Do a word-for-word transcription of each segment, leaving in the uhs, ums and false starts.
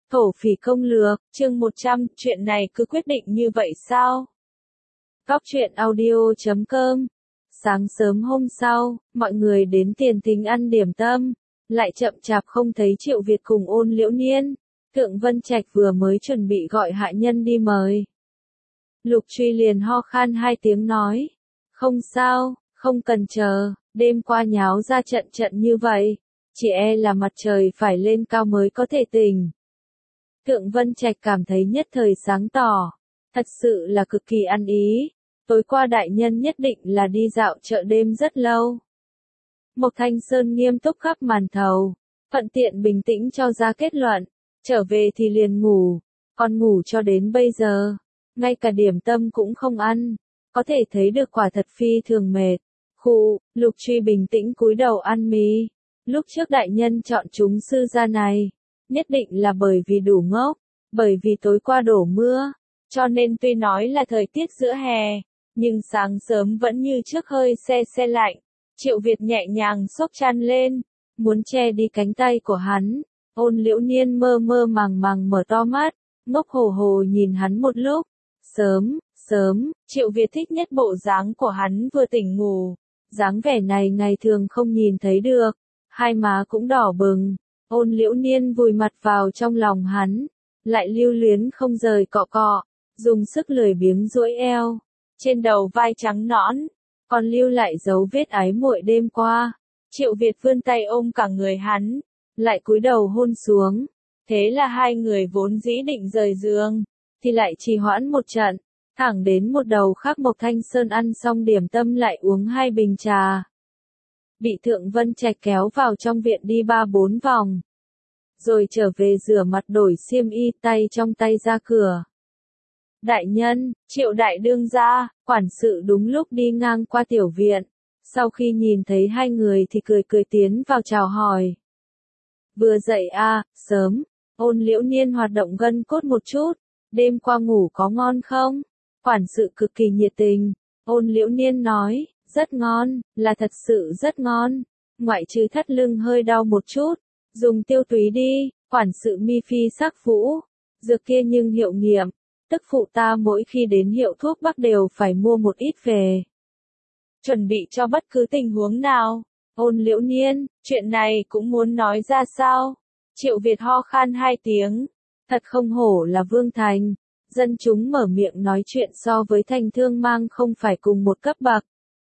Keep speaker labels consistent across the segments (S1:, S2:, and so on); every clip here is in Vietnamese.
S1: Thổ phỉ công lược, chương một trăm, chuyện này cứ quyết định như vậy sao? Góc truyện audio chấm com. Sáng sớm hôm sau, mọi người đến Tiền Thính ăn điểm tâm, lại chậm chạp không thấy Triệu Việt cùng Ôn Liễu Niên. Thượng Vân Trạch vừa mới chuẩn bị gọi hạ nhân đi mời. Lục Truy liền ho khan hai tiếng nói, không sao, không cần chờ, đêm qua nháo ra trận trận như vậy, chỉ e là mặt trời phải lên cao mới có thể tỉnh. Thượng Vân Trạch cảm thấy nhất thời sáng tỏ, thật sự là cực kỳ ăn ý, tối qua đại nhân nhất định là đi dạo chợ đêm rất lâu. Mộc Thanh Sơn nghiêm túc khắp màn thầu, thuận tiện bình tĩnh cho ra kết luận, trở về thì liền ngủ, còn ngủ cho đến bây giờ, ngay cả điểm tâm cũng không ăn, có thể thấy được quả thật phi thường mệt. Khụ, Lục Truy bình tĩnh cúi đầu ăn mì, lúc trước đại nhân chọn chúng sư gia này, nhất định là bởi vì đủ ngốc, bởi vì tối qua đổ mưa, cho nên tuy nói là thời tiết giữa hè, nhưng sáng sớm vẫn như trước hơi se se lạnh. Triệu Việt nhẹ nhàng xốc chăn lên, muốn che đi cánh tay của hắn. Ôn Liễu Niên mơ mơ màng màng mở to mắt, ngốc hồ hồ nhìn hắn một lúc. Sớm, sớm, Triệu Việt thích nhất bộ dáng của hắn vừa tỉnh ngủ, dáng vẻ này ngày thường không nhìn thấy được, hai má cũng đỏ bừng. Ôn Liễu Niên vùi mặt vào trong lòng hắn, lại lưu luyến không rời cọ cọ, dùng sức lười biếng duỗi eo, trên đầu vai trắng nõn, còn lưu lại dấu vết ái muội đêm qua. Triệu Việt vươn tay ôm cả người hắn, lại cúi đầu hôn xuống, thế là hai người vốn dĩ định rời giường, thì lại trì hoãn một trận, thẳng đến một đầu khác Mộc Thanh Sơn ăn xong điểm tâm lại uống hai bình trà. Bị Thượng Vân Trạch kéo vào trong viện đi ba bốn vòng, rồi trở về rửa mặt đổi xiêm y, tay trong tay ra cửa. Đại nhân, Triệu đại đương gia, quản sự đúng lúc đi ngang qua tiểu viện, sau khi nhìn thấy hai người thì cười cười tiến vào chào hỏi. Vừa dậy à, sớm, Ôn Liễu Niên hoạt động gân cốt một chút, đêm qua ngủ có ngon không? Quản sự cực kỳ nhiệt tình, Ôn Liễu Niên nói, rất ngon, là thật sự rất ngon, ngoại trừ thắt lưng hơi đau một chút, dùng tiêu túy đi. Quản sự mi phi sắc vũ, dược kia nhưng hiệu nghiệm, tức phụ ta mỗi khi đến hiệu thuốc bắc đều phải mua một ít về. Chuẩn bị cho bất cứ tình huống nào. Ôn Liễu Niên, chuyện này cũng muốn nói ra sao? Triệu Việt ho khan hai tiếng, thật không hổ là Vương Thành, dân chúng mở miệng nói chuyện so với Thành Thương Mang không phải cùng một cấp bậc.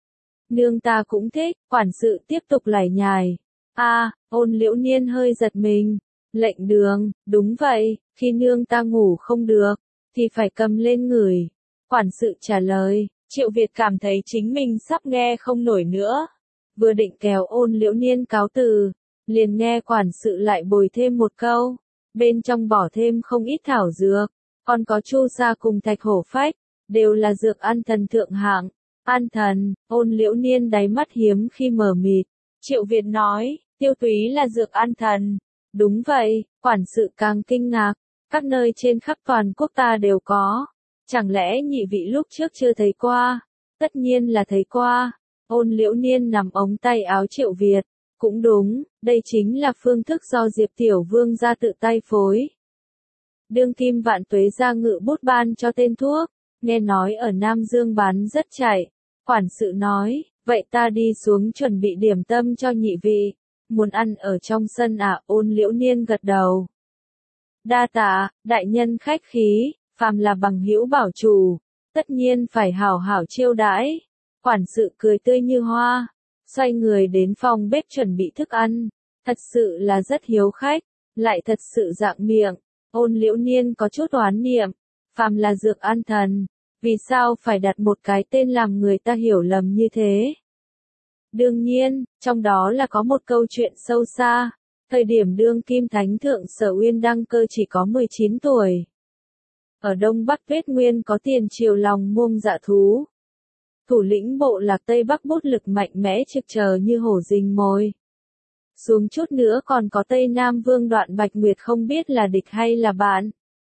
S1: Nương ta cũng thích, quản sự tiếp tục lải nhải. A, à, Ôn Liễu Niên hơi giật mình, lệnh đường, đúng vậy, khi nương ta ngủ không được, thì phải cầm lên ngửi. Quản sự trả lời, Triệu Việt cảm thấy chính mình sắp nghe không nổi nữa. Vừa định kéo Ôn Liễu Niên cáo từ, liền nghe quản sự lại bồi thêm một câu, bên trong bỏ thêm không ít thảo dược, còn có chu sa cùng thạch hổ phách, đều là dược an thần thượng hạng. An thần, Ôn Liễu Niên đáy mắt hiếm khi mờ mịt. Triệu Việt nói, tiêu túy là dược an thần. Đúng vậy, quản sự càng kinh ngạc, các nơi trên khắp toàn quốc ta đều có. Chẳng lẽ nhị vị lúc trước chưa thấy qua? Tất nhiên là thấy qua. Ôn Liễu Niên nằm ống tay áo Triệu Việt. Cũng đúng, đây chính là phương thức do Diệp Tiểu Vương ra tự tay phối. Đương kim vạn tuế ra ngự bút ban cho tên thuốc, nghe nói ở Nam Dương bán rất chạy. Quản sự nói, vậy ta đi xuống chuẩn bị điểm tâm cho nhị vị. Muốn ăn ở trong sân à? Ôn Liễu Niên gật đầu. Đa tạ, đại nhân khách khí, phàm là bằng hữu bảo chủ, tất nhiên phải hảo hảo chiêu đãi. Quản sự cười tươi như hoa, xoay người đến phòng bếp chuẩn bị thức ăn, thật sự là rất hiếu khách, lại thật sự dạng miệng. Ôn Liễu Niên có chút oán niệm, phàm là dược an thần, vì sao phải đặt một cái tên làm người ta hiểu lầm như thế? Đương nhiên, trong đó là có một câu chuyện sâu xa. Thời điểm đương kim thánh thượng Sở Uyên đăng cơ chỉ có mười chín tuổi. Ở Đông Bắc Tuyết Nguyên có tiền triều lòng muông dạ thú. Thủ lĩnh bộ lạc Tây Bắc bút lực mạnh mẽ trực chờ như hổ rình mồi. Xuống chút nữa còn có Tây Nam Vương Đoạn Bạch Nguyệt không biết là địch hay là bạn.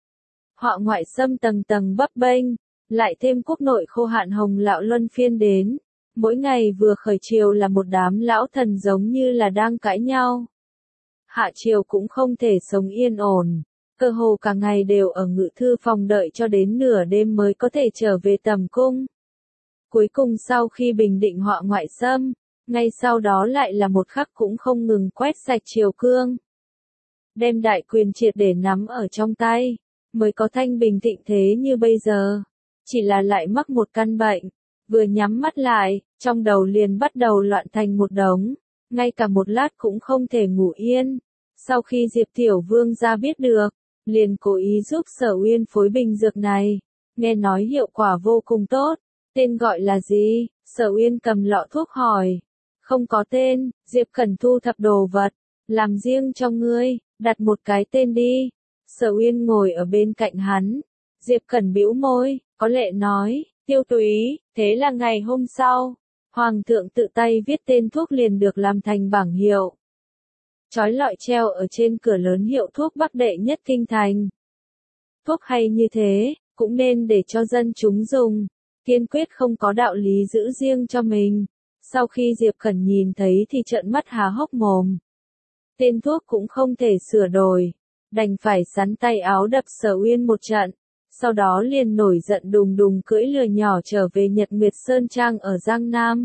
S1: Họ ngoại xâm tầng tầng bấp bênh, lại thêm quốc nội khô hạn hồng lão luân phiên đến. Mỗi ngày vừa khởi triều là một đám lão thần giống như là đang cãi nhau. Hạ triều cũng không thể sống yên ổn. cơ hồ cả ngày đều ở ngự thư phòng đợi cho đến nửa đêm mới có thể trở về tầm cung. Cuối cùng sau khi bình định họa ngoại xâm, ngay sau đó lại là một khắc cũng không ngừng quét sạch triều cương. Đem đại quyền triệt để nắm ở trong tay, mới có thanh bình thịnh thế như bây giờ. Chỉ là lại mắc một căn bệnh, vừa nhắm mắt lại, trong đầu liền bắt đầu loạn thành một đống, ngay cả một lát cũng không thể ngủ yên. Sau khi Diệp Tiểu Vương ra biết được, liền cố ý giúp Sở Uyên phối bình dược này, nghe nói hiệu quả vô cùng tốt. Tên gọi là gì? Sở Uyên cầm lọ thuốc hỏi. Không có tên, Diệp Cẩn thu thập đồ vật, làm riêng cho ngươi, đặt một cái tên đi. Sở Uyên ngồi ở bên cạnh hắn. Diệp Cẩn bĩu môi, có lệ nói, Tiêu Túy. Thế là ngày hôm sau, Hoàng thượng tự tay viết tên thuốc liền được làm thành bảng hiệu, chói lọi treo ở trên cửa lớn hiệu thuốc Bắc đệ nhất kinh thành. Thuốc hay như thế, cũng nên để cho dân chúng dùng, kiên quyết không có đạo lý giữ riêng cho mình. Sau khi Diệp Cẩn nhìn thấy thì trợn mắt há hốc mồm. Tên thuốc cũng không thể sửa đổi, đành phải sắn tay áo đập Sở Uyên một trận. Sau đó liền nổi giận đùng đùng cưỡi lừa nhỏ trở về Nhật Nguyệt Sơn Trang ở Giang Nam.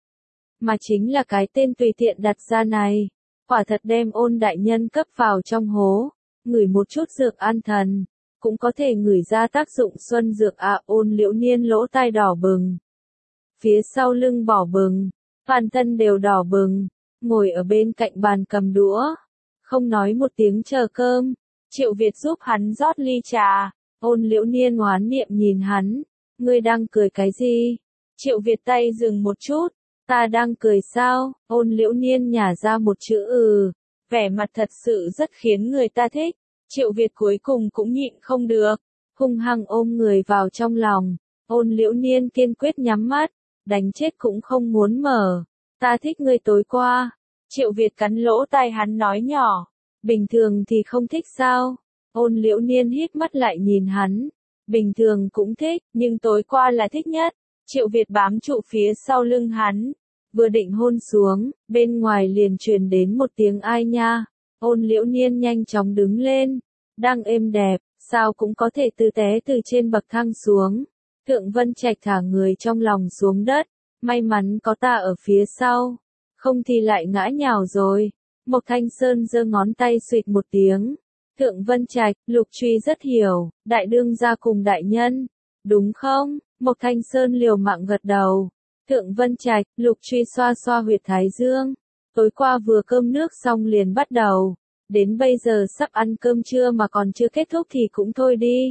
S1: Mà chính là cái tên tùy tiện đặt ra này, quả thật đem Ôn đại nhân cấp vào trong hố, ngửi một chút dược an thần, cũng có thể ngửi ra tác dụng xuân dược à. Ôn Liễu Niên lỗ tai đỏ bừng, phía sau lưng bỏ bừng, toàn thân đều đỏ bừng, ngồi ở bên cạnh bàn cầm đũa, không nói một tiếng chờ cơm. Triệu Việt giúp hắn rót ly trà. Ôn Liễu Niên oán niệm nhìn hắn, ngươi đang cười cái gì? Triệu Việt tay dừng một chút, ta đang cười sao? Ôn Liễu Niên nhả ra một chữ ừ, vẻ mặt thật sự rất khiến người ta thích. Triệu Việt cuối cùng cũng nhịn không được, hung hăng ôm người vào trong lòng. Ôn Liễu Niên kiên quyết nhắm mắt, đánh chết cũng không muốn mở. Ta thích ngươi tối qua. Triệu Việt cắn lỗ tai hắn nói nhỏ, bình thường thì không thích sao? Ôn Liễu Niên hít mắt lại nhìn hắn, bình thường cũng thích, nhưng tối qua là thích nhất. Triệu Việt bám trụ phía sau lưng hắn, vừa định hôn xuống, bên ngoài liền truyền đến một tiếng ai nha. Ôn Liễu Niên nhanh chóng đứng lên, đang êm đẹp, sao cũng có thể từ té từ trên bậc thang xuống. Thượng Vân Trạch thả người trong lòng xuống đất, may mắn có ta ở phía sau, không thì lại ngã nhào rồi. Mộc Thanh Sơn giơ ngón tay xuỵt một tiếng. Thượng Vân Trạch, Lục Truy rất hiểu, đại đương gia cùng đại nhân, đúng không? Mộc Thanh Sơn liều mạng gật đầu. Thượng Vân Trạch, Lục Truy xoa xoa huyệt thái dương. Tối qua vừa cơm nước xong liền bắt đầu, đến bây giờ sắp ăn cơm trưa mà còn chưa kết thúc thì cũng thôi đi.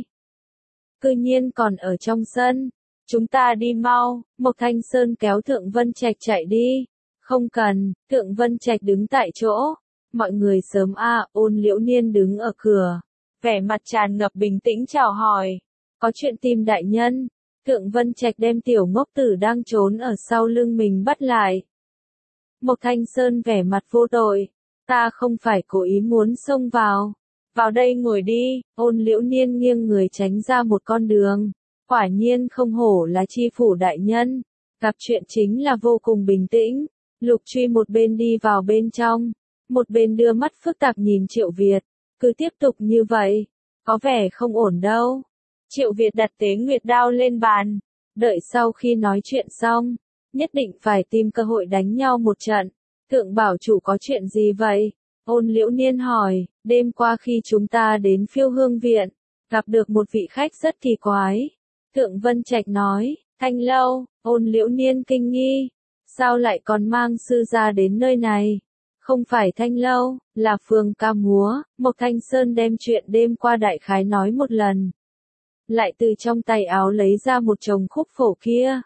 S1: Cư nhiên còn ở trong sân, chúng ta đi mau. Mộc Thanh Sơn kéo Thượng Vân Trạch chạy đi. Không cần. Thượng Vân Trạch đứng tại chỗ. Mọi người sớm a. À. Ôn Liễu Niên đứng ở cửa, vẻ mặt tràn ngập bình tĩnh chào hỏi. Có chuyện tìm đại nhân. Thượng Vân Trạch đem tiểu ngốc tử đang trốn ở sau lưng mình bắt lại. Mộc Thanh Sơn vẻ mặt vô tội. Ta không phải cố ý muốn xông vào. Vào đây ngồi đi. Ôn Liễu Niên nghiêng người tránh ra một con đường. Quả nhiên không hổ là chi phủ đại nhân. Gặp chuyện chính là vô cùng bình tĩnh. Lục Truy một bên đi vào bên trong, một bên đưa mắt phức tạp nhìn Triệu Việt. Cứ tiếp tục như vậy, có vẻ không ổn đâu. Triệu Việt đặt Tế Nguyệt đao lên bàn, đợi sau khi nói chuyện xong, nhất định phải tìm cơ hội đánh nhau một trận. Thượng bảo chủ có chuyện gì vậy? Ôn Liễu Niên hỏi. Đêm qua khi chúng ta đến Phiêu Hương Viện, gặp được một vị khách rất kỳ quái. Thượng Vân Trạch nói. Thanh Lâu. Ôn Liễu Niên kinh nghi. Sao lại còn mang sư gia đến nơi này? Không phải Thanh Lâu, là phường ca múa. Mộc Thanh Sơn đem chuyện đêm qua đại khái nói một lần. Lại từ trong tay áo lấy ra một chồng khúc phổ kia.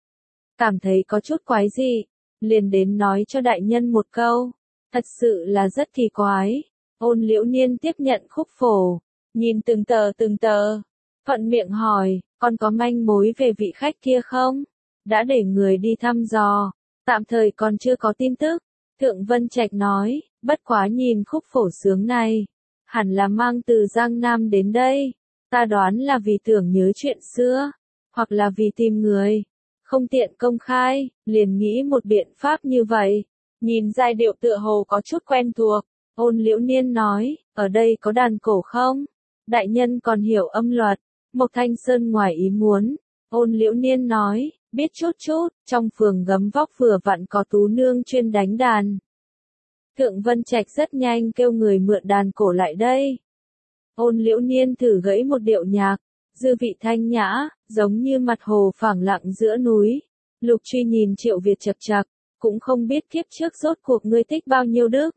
S1: Cảm thấy có chút quái dị, liền đến nói cho đại nhân một câu. Thật sự là rất kỳ quái. Ôn Liễu Niên tiếp nhận khúc phổ, nhìn từng tờ từng tờ, thuận miệng hỏi, còn có manh mối về vị khách kia không? Đã để người đi thăm dò, tạm thời còn chưa có tin tức. Thượng Vân Trạch nói, bất quá nhìn khúc phổ sướng này, hẳn là mang từ Giang Nam đến đây. Ta đoán là vì tưởng nhớ chuyện xưa, hoặc là vì tìm người, không tiện công khai, liền nghĩ một biện pháp như vậy. Nhìn giai điệu tựa hồ có chút quen thuộc. Ôn Liễu Niên nói, ở đây có đàn cổ không? Đại nhân còn hiểu âm luật. Mộc Thanh Sơn ngoài ý muốn. Ôn Liễu Niên nói, biết chút chút, trong phường gấm vóc vừa vặn có tú nương chuyên đánh đàn. Thượng Vân Trạch rất nhanh kêu người mượn đàn cổ lại đây. Ôn Liễu Niên thử gãy một điệu nhạc, dư vị thanh nhã, giống như mặt hồ phẳng lặng giữa núi. Lục Truy nhìn Triệu Việt chập chặc, cũng không biết kiếp trước rốt cuộc ngươi thích bao nhiêu đức.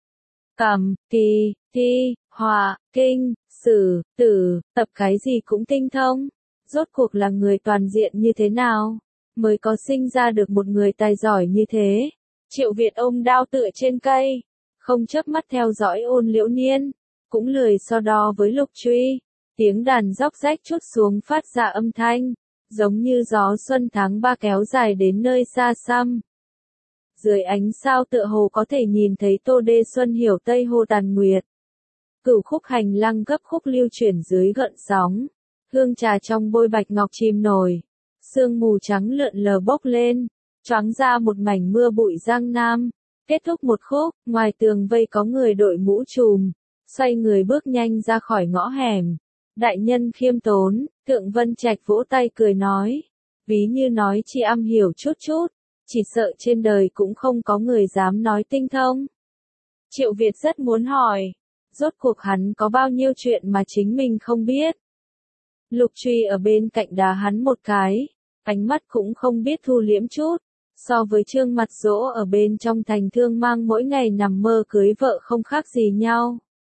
S1: Cẩm, kỳ, thi, họa, kinh, sử, tử, tập cái gì cũng tinh thông. Rốt cuộc là người toàn diện như thế nào, mới có sinh ra được một người tài giỏi như thế. Triệu Việt ôm đao tựa trên cây, không chớp mắt theo dõi Ôn Liễu Niên, cũng lười so đo với Lục Truy. Tiếng đàn róc rách chút xuống phát ra âm thanh, giống như gió xuân tháng ba kéo dài đến nơi xa xăm. Dưới ánh sao tựa hồ có thể nhìn thấy Tô Đê Xuân hiểu Tây Hồ Tàn Nguyệt. Cửu khúc hành lăng gấp khúc lưu chuyển dưới gợn sóng. Hương trà trong bôi bạch ngọc chìm nổi. Sương mù trắng lượn lờ bốc lên, choáng ra một mảnh mưa bụi Giang Nam. Kết thúc một khúc, ngoài tường vây có người đội mũ trùm, xoay người bước nhanh ra khỏi ngõ hẻm. Đại nhân khiêm tốn, Thượng Vân Trạch vỗ tay cười nói. Ví như nói chỉ am hiểu chút chút, chỉ sợ trên đời cũng không có người dám nói tinh thông. Triệu Việt rất muốn hỏi, rốt cuộc hắn có bao nhiêu chuyện mà chính mình không biết. Lục Truy ở bên cạnh đá hắn một cái, ánh mắt cũng không biết thu liễm chút, so với Trương Mặt Dỗ ở bên trong thành thương mang mỗi ngày nằm mơ cưới vợ không khác gì nhau.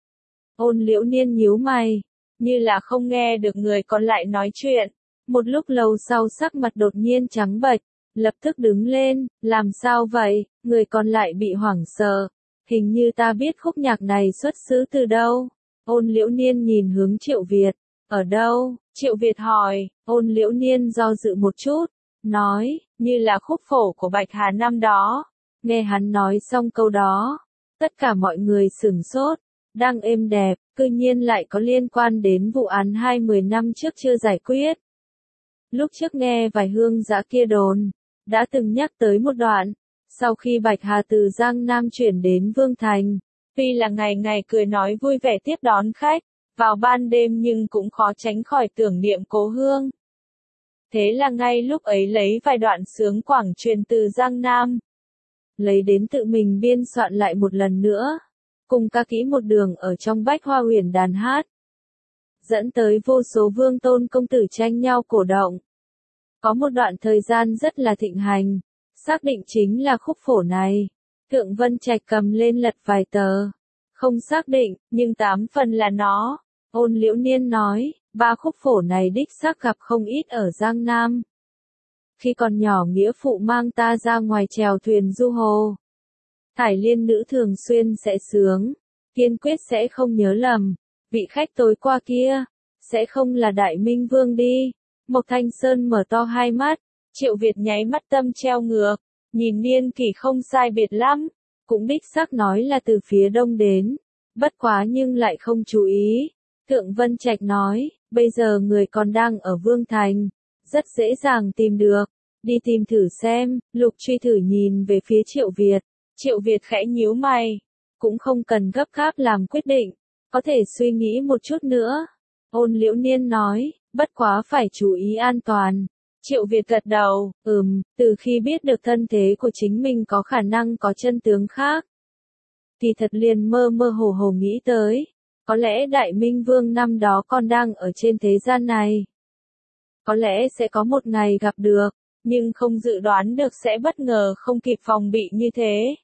S1: Ôn Liễu Niên nhíu mày, như là không nghe được người còn lại nói chuyện, một lúc lâu sau sắc mặt đột nhiên trắng bệch, lập tức đứng lên, làm sao vậy, người còn lại bị hoảng sợ, hình như ta biết khúc nhạc này xuất xứ từ đâu. Ôn Liễu Niên nhìn hướng Triệu Việt, ở đâu? Triệu Việt hỏi. Ôn Liễu Niên do dự một chút, nói, như là khúc phổ của Bạch Hà năm đó. Nghe hắn nói xong câu đó, tất cả mọi người sửng sốt, đang êm đẹp, cư nhiên lại có liên quan đến vụ án hai mươi năm trước chưa giải quyết. Lúc trước nghe vài hương giã kia đồn, đã từng nhắc tới một đoạn, sau khi Bạch Hà từ Giang Nam chuyển đến Vương Thành, tuy là ngày ngày cười nói vui vẻ tiếp đón khách, vào ban đêm nhưng cũng khó tránh khỏi tưởng niệm cố hương. Thế là ngay lúc ấy lấy vài đoạn sướng quảng truyền từ Giang Nam, lấy đến tự mình biên soạn lại một lần nữa, cùng ca kỹ một đường ở trong Bách Hoa Huyền đàn hát, dẫn tới vô số vương tôn công tử tranh nhau cổ động. Có một đoạn thời gian rất là thịnh hành, xác định chính là khúc phổ này. Thượng Vân Trạch cầm lên lật vài tờ, không xác định, nhưng tám phần là nó. Ôn Liễu Niên nói, ba khúc phổ này đích xác gặp không ít ở Giang Nam. Khi còn nhỏ nghĩa phụ mang ta ra ngoài chèo thuyền du hồ. Thải Liên nữ thường xuyên sẽ sướng, kiên quyết sẽ không nhớ lầm, vị khách tối qua kia, sẽ không là Đại Minh Vương đi. Mộc Thanh Sơn mở to hai mắt, Triệu Việt nháy mắt tâm treo ngược, nhìn niên kỷ không sai biệt lắm, cũng đích xác nói là từ phía đông đến, bất quá nhưng lại không chú ý. Thượng Vân Trạch nói, bây giờ người còn đang ở Vương Thành, rất dễ dàng tìm được, đi tìm thử xem. Lục Truy thử nhìn về phía Triệu Việt, Triệu Việt khẽ nhíu mày, cũng không cần gấp gáp làm quyết định, có thể suy nghĩ một chút nữa. Ôn Liễu Niên nói, bất quá phải chú ý an toàn. Triệu Việt gật đầu, ừm, từ khi biết được thân thế của chính mình có khả năng có chân tướng khác, thì thật liền mơ mơ hồ hồ nghĩ tới, có lẽ Đại Minh Vương năm đó còn đang ở trên thế gian này. Có lẽ sẽ có một ngày gặp được, nhưng không dự đoán được sẽ bất ngờ không kịp phòng bị như thế.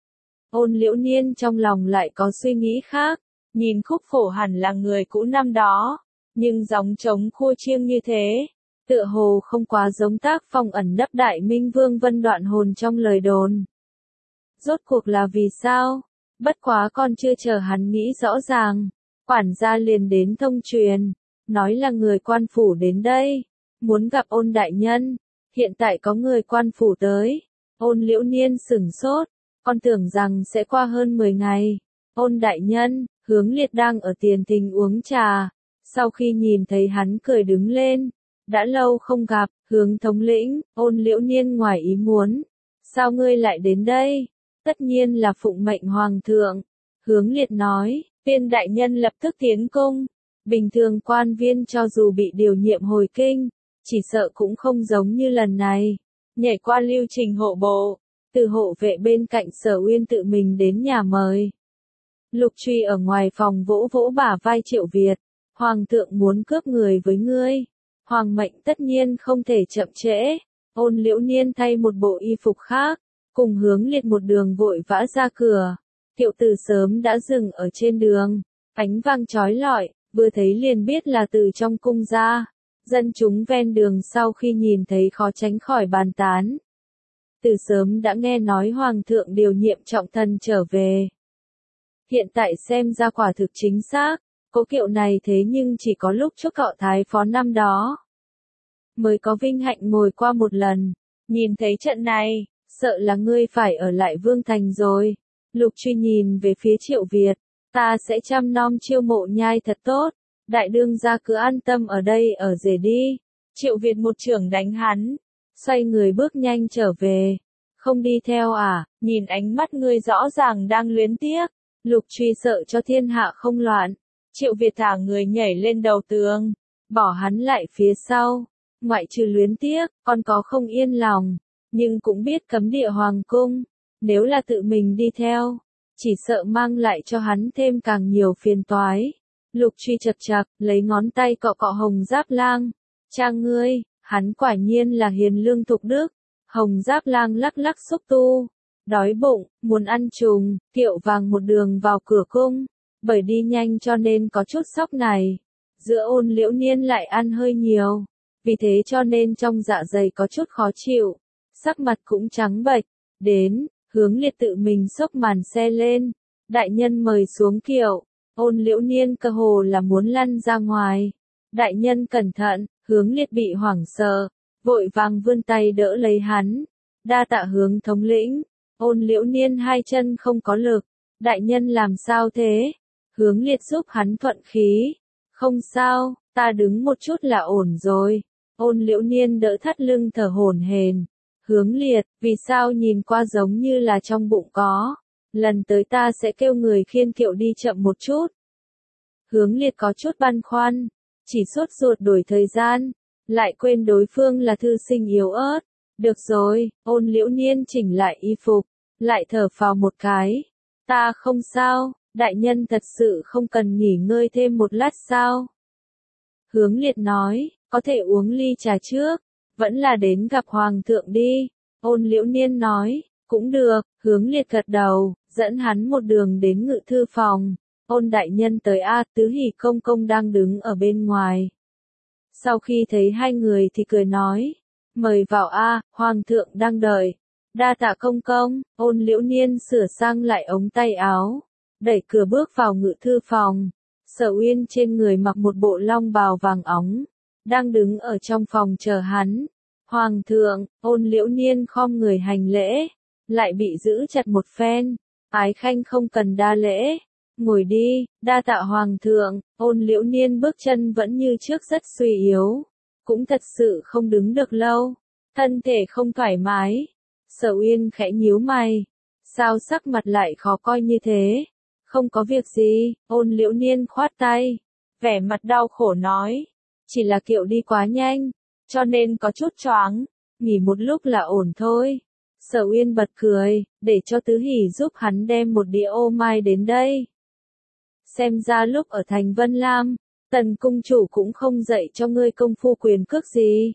S1: Ôn Liễu Niên trong lòng lại có suy nghĩ khác, nhìn khúc phổ hẳn là người cũ năm đó, nhưng gióng trống khua chiêng như thế, tựa hồ không quá giống tác phong ẩn nấp Đại Minh Vương Vân đoạn hồn trong lời đồn. Rốt cuộc là vì sao? Bất quá còn chưa chờ hắn nghĩ rõ ràng, quản gia liền đến thông truyền, nói là người quan phủ đến đây, muốn gặp Ôn đại nhân. Hiện tại có người quan phủ tới. Ôn Liễu Niên sửng sốt, con tưởng rằng sẽ qua hơn mười ngày. Ôn đại nhân, Hướng Liệt đang ở tiền thính uống trà, sau khi nhìn thấy hắn cười đứng lên, đã lâu không gặp. Hướng thống lĩnh. Ôn Liễu Niên ngoài ý muốn, sao ngươi lại đến đây? Tất nhiên là phụng mệnh hoàng thượng. Hướng Liệt nói, Viên đại nhân lập tức tiến cung, Bình thường quan viên cho dù bị điều nhiệm hồi kinh, chỉ sợ cũng không giống như lần này. Nhảy qua lưu trình hộ bộ, từ hộ vệ bên cạnh Sở Uyên tự mình đến nhà mời. Lục Truy ở ngoài phòng vỗ vỗ bả vai Triệu Việt. Hoàng thượng muốn cướp người với ngươi. Hoàng mệnh tất nhiên không thể chậm trễ. Ôn Liễu Niên thay một bộ y phục khác, cùng Hướng Liệt một đường vội vã ra cửa. Kiệu từ sớm đã dừng ở trên đường, ánh vàng chói lọi, vừa thấy liền biết là từ trong cung ra. Dân chúng ven đường sau khi nhìn thấy khó tránh khỏi bàn tán. Từ sớm đã nghe nói Hoàng thượng điều nhiệm trọng thần trở về. Hiện tại xem ra quả thực chính xác, cố kiệu này thế nhưng chỉ có lúc chúc cọ thái phó năm đó mới có vinh hạnh ngồi qua một lần. Nhìn thấy trận này, sợ là ngươi phải ở lại Vương Thành rồi. Lục Truy nhìn về phía Triệu Việt, ta sẽ chăm nom chiêu mộ nhai thật tốt, đại đương gia cứ an tâm ở đây ở rể đi. Triệu Việt một chưởng đánh hắn, xoay người bước nhanh trở về. Không đi theo à, nhìn ánh mắt ngươi rõ ràng đang luyến tiếc. Lục Truy sợ cho thiên hạ không loạn. Triệu Việt thả người nhảy lên đầu tường, bỏ hắn lại phía sau. Ngoại trừ luyến tiếc, còn có không yên lòng, nhưng cũng biết cấm địa hoàng cung. Nếu là tự mình đi theo, chỉ sợ mang lại cho hắn thêm càng nhiều phiền toái. Lục Truy chật chật, lấy ngón tay cọ cọ Hồng Giáp Lang. Cha ngươi, hắn quả nhiên là hiền lương thục đức. Hồng Giáp Lang lắc lắc xúc tu. Đói bụng, muốn ăn trùng, kiệu vàng một đường vào cửa cung. Bởi đi nhanh cho nên có chút sốc này. Giữa Ôn Liễu Niên lại ăn hơi nhiều. Vì thế cho nên trong dạ dày có chút khó chịu. Sắc mặt cũng trắng bệch. Đến, Hướng Liệt tự mình xốc màn xe lên. Đại nhân mời xuống kiệu. Ôn Liễu Niên cơ hồ là muốn lăn ra ngoài. Đại nhân cẩn thận, Hướng Liệt bị hoảng sợ. Vội vàng vươn tay đỡ lấy hắn. Đa tạ Hướng thống lĩnh. Ôn Liễu Niên hai chân không có lực. Đại nhân làm sao thế? Hướng Liệt giúp hắn thuận khí. Không sao, ta đứng một chút là ổn rồi. Ôn Liễu Niên đỡ thắt lưng thở hổn hển. Hướng Liệt, vì sao nhìn qua giống như là trong bụng có. Lần tới ta sẽ kêu người khiêng kiệu đi chậm một chút. Hướng Liệt có chút băn khoăn. Chỉ sốt ruột đổi thời gian. Lại quên đối phương là thư sinh yếu ớt. Được rồi, Ôn Liễu Niên chỉnh lại y phục. Lại thở phào một cái. Ta không sao, đại nhân thật sự không cần nghỉ ngơi thêm một lát sao? Hướng Liệt nói, có thể uống ly trà trước, vẫn là đến gặp Hoàng thượng đi. Ôn Liễu Niên nói, cũng được. Hướng Liệt gật đầu, dẫn hắn một đường đến ngự thư phòng. Ôn đại nhân tới a, Tứ Hỷ công công đang đứng ở bên ngoài. Sau khi thấy hai người thì cười nói, mời vào a, Hoàng thượng đang đợi. Đa tạ công công. Ôn Liễu Niên sửa sang lại ống tay áo, đẩy cửa bước vào ngự thư phòng. Sở Uyên trên người mặc một bộ long bào vàng óng, đang đứng ở trong phòng chờ hắn. Hoàng thượng. Ôn Liễu Niên khom người hành lễ, lại bị giữ chặt một phen. Ái khanh không cần đa lễ, ngồi đi. Đa tạ Hoàng thượng. Ôn Liễu Niên bước chân vẫn như trước rất suy yếu, cũng thật sự không đứng được lâu, thân thể không thoải mái. Sở Uyên khẽ nhíu mày, sao sắc mặt lại khó coi như thế? Không có việc gì. Ôn Liễu Niên khoát tay, vẻ mặt đau khổ nói, chỉ là kiệu đi quá nhanh, cho nên có chút choáng, nghỉ một lúc là ổn thôi. Sở Uyên bật cười, để cho Tứ Hỷ giúp hắn đem một đĩa ô mai đến đây. Xem ra lúc ở thành Vân Lam, Tần cung chủ cũng không dạy cho ngươi công phu quyền cước gì.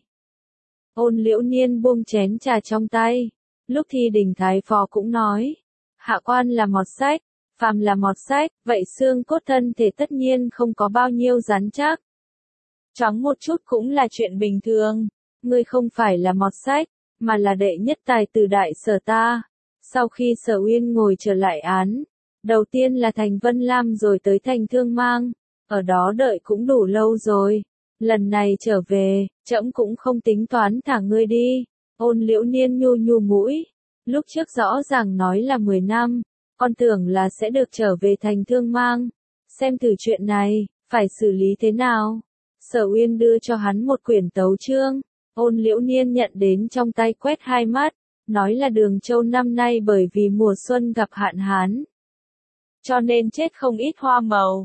S1: Ôn Liễu Niên buông chén trà trong tay. Lúc thi đình thái phó cũng nói, hạ quan là mọt sách, phàm là mọt sách, vậy xương cốt thân thể tất nhiên không có bao nhiêu rắn chắc. Choáng một chút cũng là chuyện bình thường. Ngươi không phải là mọt sách, mà là đệ nhất tài tử đại sở ta. Sau khi Sở Uyên ngồi trở lại án, đầu tiên là thành Vân Lam rồi tới thành Thương Mang, ở đó đợi cũng đủ lâu rồi. Lần này trở về, trẫm cũng không tính toán thả ngươi đi. Ôn Liễu Niên nhu nhu mũi, lúc trước rõ ràng nói là mười năm, con tưởng là sẽ được trở về thành Thương Mang. Xem thử chuyện này, phải xử lý thế nào. Sở Uyên đưa cho hắn một quyển tấu chương. Ôn Liễu Niên nhận đến trong tay quét hai mắt, nói là Đường Châu năm nay bởi vì mùa xuân gặp hạn hán, cho nên chết không ít hoa màu.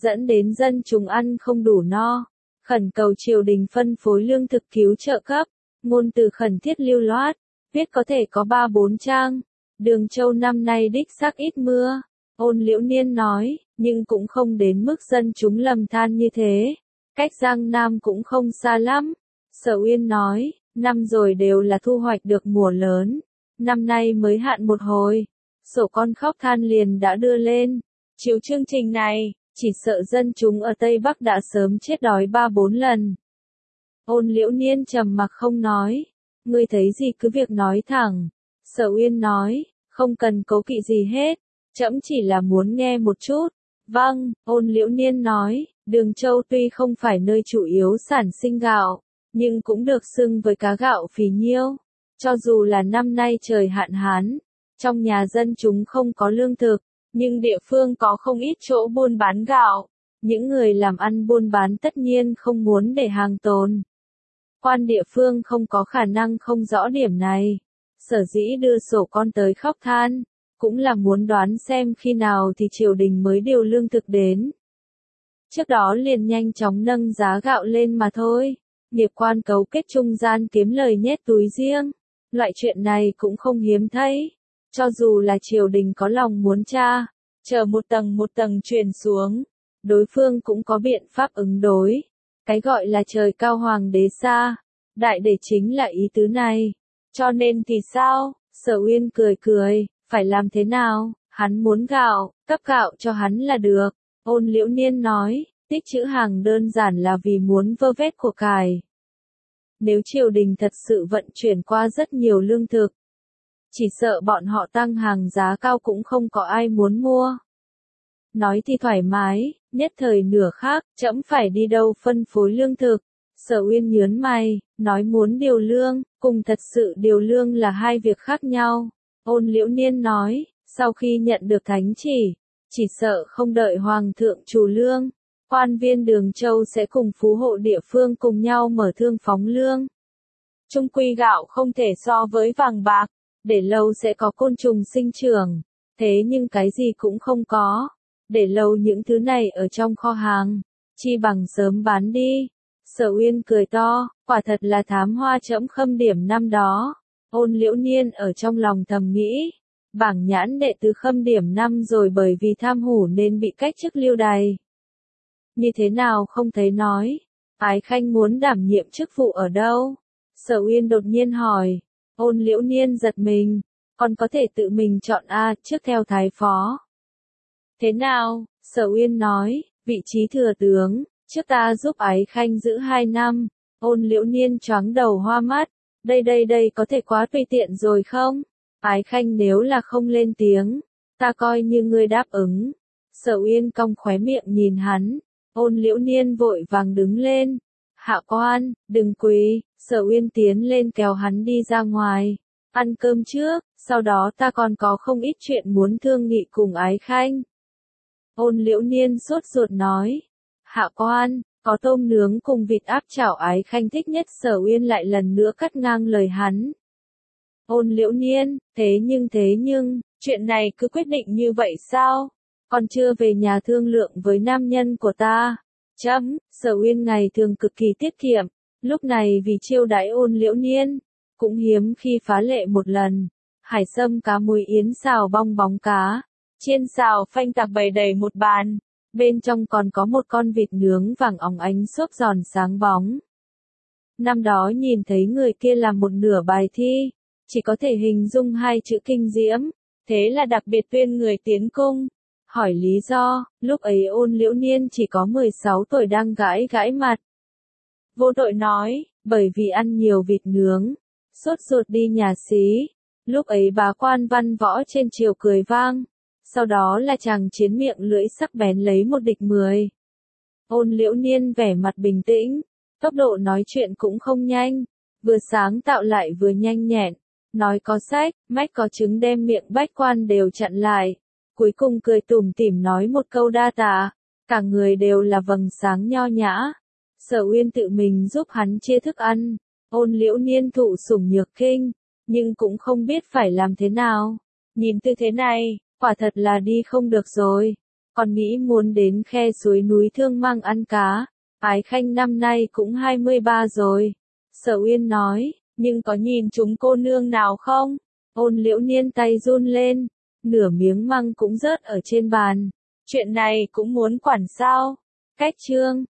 S1: dẫn đến dân chúng ăn không đủ no, khẩn cầu triều đình phân phối lương thực cứu trợ cấp, ngôn từ khẩn thiết lưu loát, viết có thể có ba bốn trang. Đường Châu năm nay đích xác ít mưa, Ôn Liễu Niên nói, nhưng cũng không đến mức dân chúng lầm than như thế, cách Giang Nam cũng không xa lắm. Sở Uyên nói, năm rồi đều là thu hoạch được mùa lớn, năm nay mới hạn một hồi, sổ con khóc than liền đã đưa lên. Chiếu chương trình này, chỉ sợ dân chúng ở Tây Bắc đã sớm chết đói ba bốn lần. Ôn Liễu Niên trầm mặc không nói, ngươi thấy gì cứ việc nói thẳng. Sở Uyên nói, không cần cố kỵ gì hết, trẫm chỉ là muốn nghe một chút. Vâng, Ôn Liễu Niên nói, Đường Châu tuy không phải nơi chủ yếu sản sinh gạo, nhưng cũng được xưng với cá gạo phì nhiêu. Cho dù là năm nay trời hạn hán, trong nhà dân chúng không có lương thực, nhưng địa phương có không ít chỗ buôn bán gạo. Những người làm ăn buôn bán tất nhiên không muốn để hàng tồn. Quan địa phương không có khả năng không rõ điểm này. Sở dĩ đưa sổ con tới khóc than, cũng là muốn đoán xem khi nào thì triều đình mới điều lương thực đến. Trước đó liền nhanh chóng nâng giá gạo lên mà thôi. Nghiệp quan cấu kết trung gian kiếm lời nhét túi riêng. Loại chuyện này cũng không hiếm thấy. Cho dù là triều đình có lòng muốn tra, chờ một tầng một tầng truyền xuống, đối phương cũng có biện pháp ứng đối. Cái gọi là trời cao hoàng đế xa, đại để chính là ý tứ này. Cho nên thì sao? Sở Uyên cười cười, phải làm thế nào? Hắn muốn gạo, cấp gạo cho hắn là được. Ôn Liễu Niên nói, tích trữ hàng đơn giản là vì muốn vơ vét của cải. Nếu triều đình thật sự vận chuyển qua rất nhiều lương thực, chỉ sợ bọn họ tăng hàng giá cao cũng không có ai muốn mua. Nói thì thoải mái, nhất thời nửa khác, trẫm phải đi đâu phân phối lương thực. Sở Uyên nhớn mày, nói muốn điều lương, cùng thật sự điều lương là hai việc khác nhau. Ôn Liễu Niên nói, sau khi nhận được thánh chỉ, chỉ sợ không đợi hoàng thượng trù lương, quan viên Đường Châu sẽ cùng phú hộ địa phương cùng nhau mở thương phóng lương. Chung quy gạo không thể so với vàng bạc, để lâu sẽ có côn trùng sinh trưởng, thế nhưng cái gì cũng không có, để lâu những thứ này ở trong kho hàng, chi bằng sớm bán đi. Sở Uyên cười to, quả thật là thám hoa trẫm khâm điểm năm đó. Ôn Liễu Niên ở trong lòng thầm nghĩ, bảng nhãn đệ tứ khâm điểm năm rồi bởi vì tham hủ nên bị cách chức lưu đày. Như thế nào không thấy nói, Ái Khanh muốn đảm nhiệm chức vụ ở đâu? Sở Uyên đột nhiên hỏi. Ôn Liễu Niên giật mình, còn có thể tự mình chọn a, trước theo thái phó. Thế nào? Sở Uyên nói, vị trí thừa tướng, trước ta giúp Ái Khanh giữ hai năm. Ôn Liễu Niên choáng đầu hoa mắt, đây đây đây có thể quá tùy tiện rồi không? Ái Khanh nếu là không lên tiếng, ta coi như ngươi đáp ứng. Sở Uyên cong khóe miệng nhìn hắn, Ôn Liễu Niên vội vàng đứng lên. Hạ quan, đừng quỳ. Sở Uyên tiến lên kéo hắn đi ra ngoài. Ăn cơm trước, sau đó ta còn có không ít chuyện muốn thương nghị cùng Ái Khanh. Ôn Liễu Niên sốt ruột nói. Hạ quan, có tôm nướng cùng vịt áp chảo Ái Khanh thích nhất. Sở Uyên lại lần nữa cắt ngang lời hắn. Ôn Liễu Niên, thế nhưng thế nhưng, chuyện này cứ quyết định như vậy sao? Còn chưa về nhà thương lượng với nam nhân của ta. Chấm, Sở Uyên ngày thường cực kỳ tiết kiệm. Lúc này vì chiêu đãi Ôn Liễu Niên, cũng hiếm khi phá lệ một lần. Hải sâm cá muối yến xào bong bóng cá, chiên xào phanh tạc bày đầy một bàn. Bên trong còn có một con vịt nướng vàng óng ánh xốp giòn sáng bóng. Năm đó nhìn thấy người kia làm một nửa bài thi, chỉ có thể hình dung hai chữ kinh diễm, thế là đặc biệt tuyên người tiến cung. Hỏi lý do, lúc ấy Ôn Liễu Niên chỉ có mười sáu tuổi đang gãi gãi mặt. Vô tội nói, bởi vì ăn nhiều vịt nướng, sốt ruột đi nhà xí. Lúc ấy bá quan văn võ trên triều cười vang. Sau đó là chàng chiến miệng lưỡi sắc bén lấy một địch mười. Ôn Liễu Niên vẻ mặt bình tĩnh, tốc độ nói chuyện cũng không nhanh, vừa sáng tạo lại vừa nhanh nhẹn, nói có sách, mách có chứng đem miệng bách quan đều chặn lại. Cuối cùng cười tủm tỉm nói một câu đa tạ, cả người đều là vầng sáng nho nhã. Sở Uyên tự mình giúp hắn chia thức ăn, Ôn Liễu Niên thụ sủng nhược kinh, nhưng cũng không biết phải làm thế nào. Nhìn tư thế này, quả thật là đi không được rồi. Còn nghĩ muốn đến khe suối núi Thương Mang ăn cá. Ái Khanh năm nay cũng hai mươi ba rồi. Sở Uyên nói, nhưng có nhìn chúng cô nương nào không? Ôn Liễu Niên tay run lên, nửa miếng măng cũng rớt ở trên bàn. Chuyện này cũng muốn quản sao? Cách chương